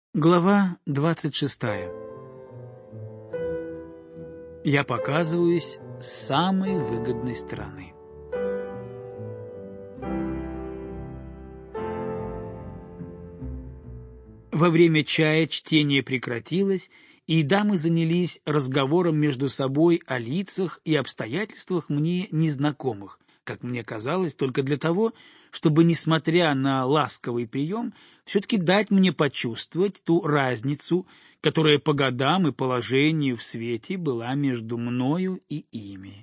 Глава 26. Я показываюсь с самой выгодной стороны. Во время чая чтение прекратилось, и дамы занялись разговором между собой о лицах и обстоятельствах мне незнакомых, как мне казалось, только для того, чтобы, несмотря на ласковый прием, все-таки дать мне почувствовать ту разницу, которая по годам и положению в свете была между мною и ими.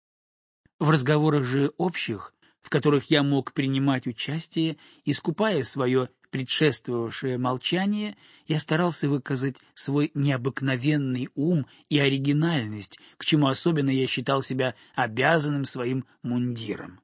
В разговорах же общих, в которых я мог принимать участие, искупая свое предшествовавшее молчание, я старался выказать свой необыкновенный ум и оригинальность, к чему особенно я считал себя обязанным своим мундиром.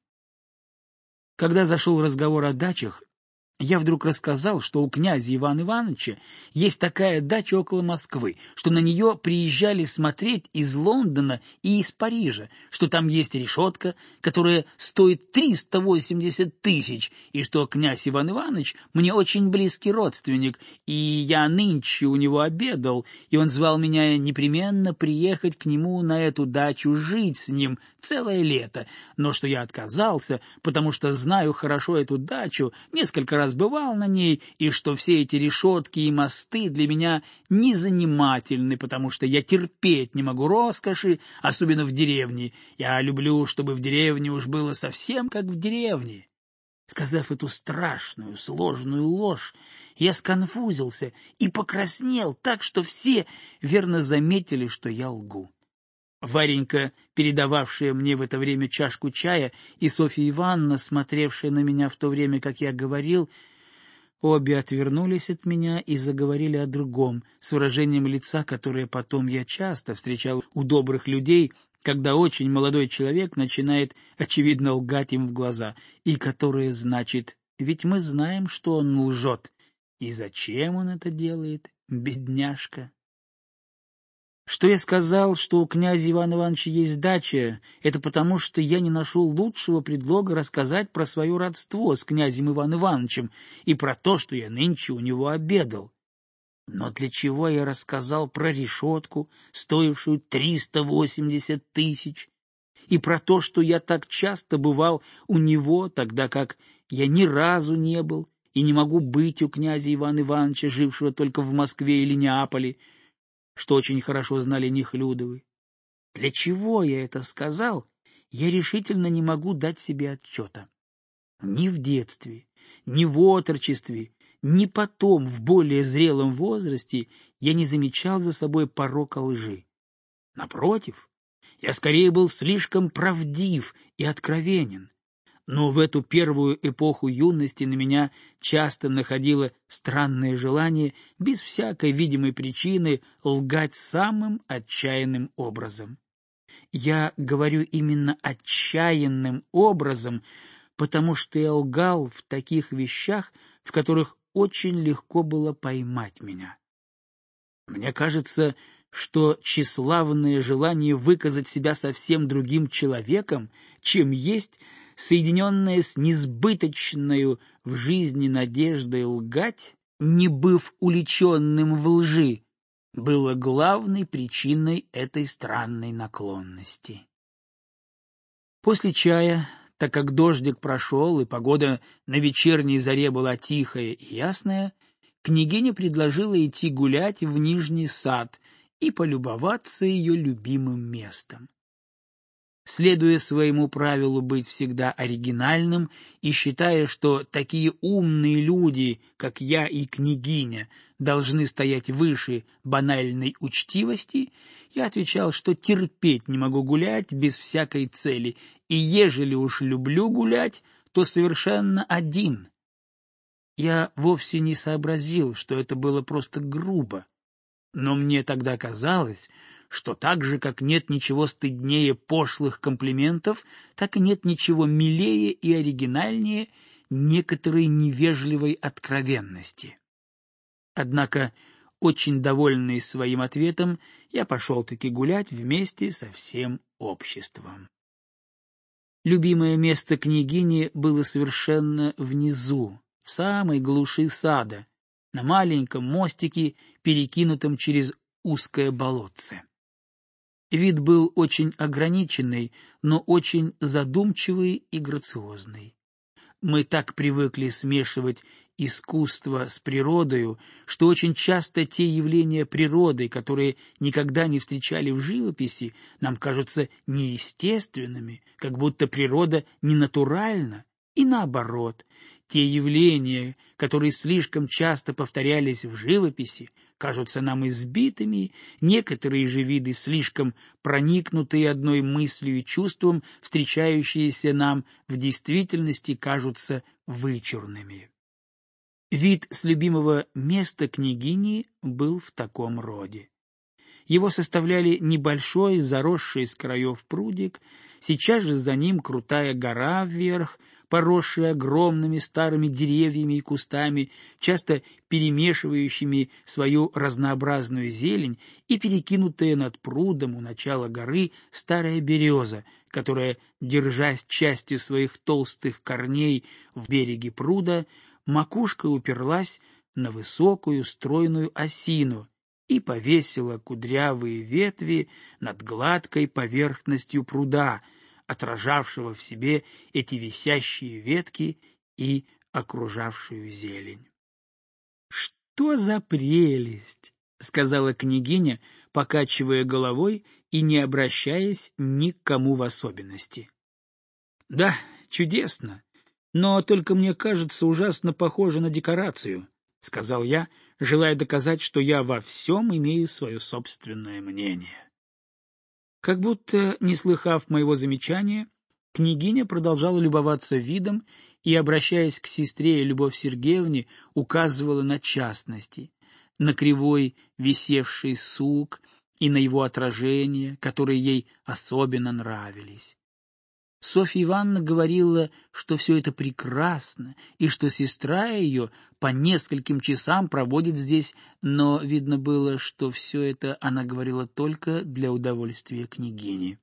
Когда зашел разговор о дачах, я вдруг рассказал, что у князя Ивана Ивановича есть такая дача около Москвы, что на нее приезжали смотреть из Лондона и из Парижа, что там есть решетка, которая стоит 380 тысяч, и что князь Иван Иванович мне очень близкий родственник, и я нынче у него обедал, и он звал меня непременно приехать к нему на эту дачу жить с ним целое лето, но что я отказался, потому что знаю хорошо эту дачу, несколько раз бывал на ней, и что все эти решетки и мосты для меня незанимательны, потому что я терпеть не могу роскоши, особенно в деревне. Я люблю, чтобы в деревне уж было совсем как в деревне. Сказав эту страшную, сложную ложь, я сконфузился и покраснел так, что все верно заметили, что я лгу. Варенька, передававшая мне в это время чашку чая, и Софья Ивановна, смотревшая на меня в то время, как я говорил, обе отвернулись от меня и заговорили о другом, с выражением лица, которое потом я часто встречал у добрых людей, когда очень молодой человек начинает, очевидно, лгать им в глаза, и которое значит: «Ведь мы знаем, что он лжет. И зачем он это делает, бедняжка?» Что я сказал, что у князя Ивана Ивановича есть дача, это потому, что я не нашел лучшего предлога рассказать про свое родство с князем Иваном Ивановичем и про то, что я нынче у него обедал. Но для чего я рассказал про решетку, стоившую 380 тысяч, и про то, что я так часто бывал у него, тогда как я ни разу не был и не могу быть у князя Ивана Ивановича, жившего только в Москве или Неаполе, что очень хорошо знали Нехлюдовы. Для чего я это сказал, я решительно не могу дать себе отчета. Ни в детстве, ни в отрочестве, ни потом, в более зрелом возрасте, я не замечал за собой порока лжи. Напротив, я скорее был слишком правдив и откровенен. Но в эту первую эпоху юности на меня часто находило странное желание, без всякой видимой причины, лгать самым отчаянным образом. Я говорю именно отчаянным образом, потому что я лгал в таких вещах, в которых очень легко было поймать меня. Мне кажется, что тщеславное желание выказать себя совсем другим человеком, чем есть, соединенное с несбыточною в жизни надеждой лгать, не быв уличенным в лжи, было главной причиной этой странной наклонности. После чая, так как дождик прошел и погода на вечерней заре была тихая и ясная, княгиня предложила идти гулять в Нижний сад и полюбоваться ее любимым местом. Следуя своему правилу быть всегда оригинальным и считая, что такие умные люди, как я и княгиня, должны стоять выше банальной учтивости, я отвечал, что терпеть не могу гулять без всякой цели, и ежели уж люблю гулять, то совершенно один. Я вовсе не сообразил, что это было просто грубо, но мне тогда казалось, что так же, как нет ничего стыднее пошлых комплиментов, так и нет ничего милее и оригинальнее некоторой невежливой откровенности. Однако, очень довольный своим ответом, я пошел-таки гулять вместе со всем обществом. Любимое место княгини было совершенно внизу, в самой глуши сада, на маленьком мостике, перекинутом через узкое болотце. Вид был очень ограниченный, но очень задумчивый и грациозный. Мы так привыкли смешивать искусство с природою, что очень часто те явления природы, которые никогда не встречали в живописи, нам кажутся неестественными, как будто природа ненатуральна, и наоборот. Те явления, которые слишком часто повторялись в живописи, кажутся нам избитыми, некоторые же виды, слишком проникнутые одной мыслью и чувством, встречающиеся нам в действительности, кажутся вычурными. Вид с любимого места княгини был в таком роде. Его составляли небольшой, заросший с краев прудик, сейчас же за ним крутая гора вверх, поросшая огромными старыми деревьями и кустами, часто перемешивающими свою разнообразную зелень, и перекинутая над прудом у начала горы старая береза, которая, держась частью своих толстых корней в береге пруда, макушкой уперлась на высокую стройную осину и повесила кудрявые ветви над гладкой поверхностью пруда, отражавшего в себе эти висящие ветки и окружавшую зелень. «Что за прелесть!» — сказала княгиня, покачивая головой и не обращаясь ни к кому в особенности. «Да, чудесно, но только мне кажется ужасно похоже на декорацию», — сказал я, желая доказать, что я во всем имею свое собственное мнение. Как будто, не слыхав моего замечания, княгиня продолжала любоваться видом и, обращаясь к сестре Любовь Сергеевне, указывала на частности, на кривой висевший сук и на его отражение, которые ей особенно нравились. Софья Ивановна говорила, что все это прекрасно, и что сестра ее по нескольким часам проводит здесь, но видно было, что все это она говорила только для удовольствия княгини.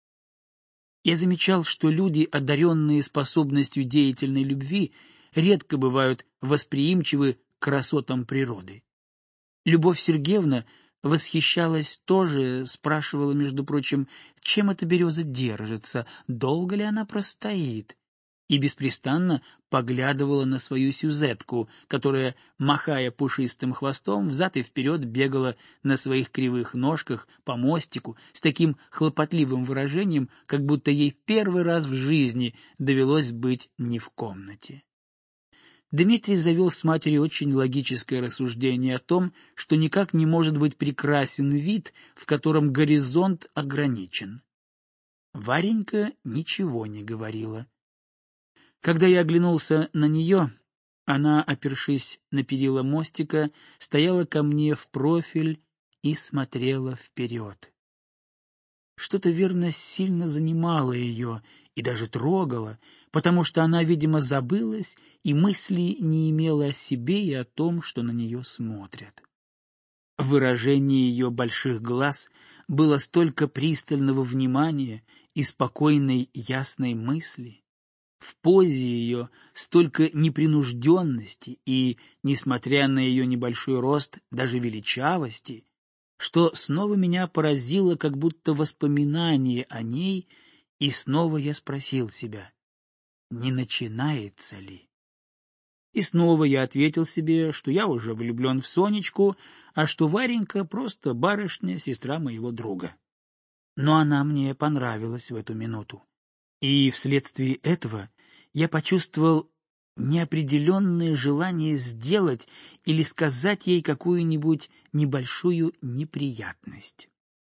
Я замечал, что люди, одаренные способностью деятельной любви, редко бывают восприимчивы к красотам природы. Любовь Сергеевна восхищалась тоже, спрашивала, между прочим, чем эта береза держится, долго ли она простоит, и беспрестанно поглядывала на свою Сюзетку, которая, махая пушистым хвостом, взад и вперед бегала на своих кривых ножках по мостику с таким хлопотливым выражением, как будто ей первый раз в жизни довелось быть не в комнате. Дмитрий завел с матерью очень логическое рассуждение о том, что никак не может быть прекрасен вид, в котором горизонт ограничен. Варенька ничего не говорила. Когда я оглянулся на нее, она, опершись на перила мостика, стояла ко мне в профиль и смотрела вперед. Что-то, верно, сильно занимало ее и даже трогало, потому что она, видимо, забылась и мысли не имела о себе и о том, что на нее смотрят. В выражении ее больших глаз было столько пристального внимания и спокойной ясной мысли, в позе ее столько непринужденности и, несмотря на ее небольшой рост, даже величавости, что снова меня поразило как будто воспоминание о ней, и снова я спросил себя, не начинается ли? И снова я ответил себе, что я уже влюблен в Сонечку, а что Варенька просто барышня, сестра моего друга. Но она мне понравилась в эту минуту, и вследствие этого я почувствовал неопределенное желание сделать или сказать ей какую-нибудь небольшую неприятность.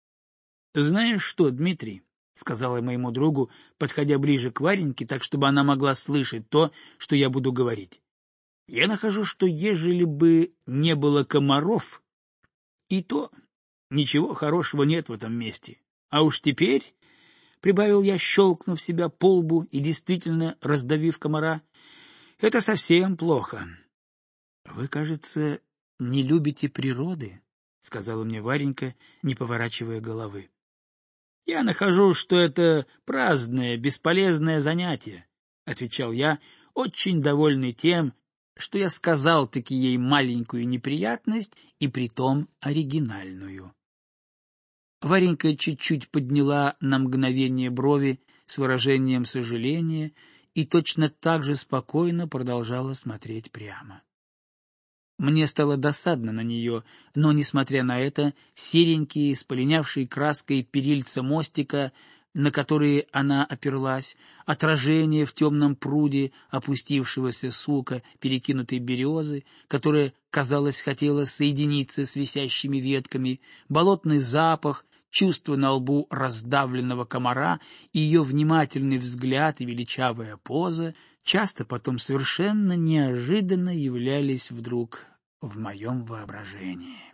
«Знаешь что, Дмитрий?» — сказала я моему другу, подходя ближе к Вареньке, так чтобы она могла слышать то, что я буду говорить. «Я нахожу, что ежели бы не было комаров, и то ничего хорошего нет в этом месте. А уж теперь, — прибавил я, щелкнув себя по лбу и действительно раздавив комара, — это совсем плохо». «Вы, кажется, не любите природы?» — сказала мне Варенька, не поворачивая головы. «Я нахожу, что это праздное, бесполезное занятие», — отвечал я, очень довольный тем, что я сказал-таки ей маленькую неприятность, и притом оригинальную. Варенька чуть-чуть подняла на мгновение брови с выражением сожаления и точно так же спокойно продолжала смотреть прямо. Мне стало досадно на нее, но, несмотря на это, серенькие, с полинявшей краской перильца мостика, на которые она оперлась, отражение в темном пруде опустившегося сука перекинутой березы, которая, казалось, хотела соединиться с висящими ветками, болотный запах, чувство на лбу раздавленного комара и ее внимательный взгляд и величавая поза часто потом совершенно неожиданно являлись вдруг в моем воображении.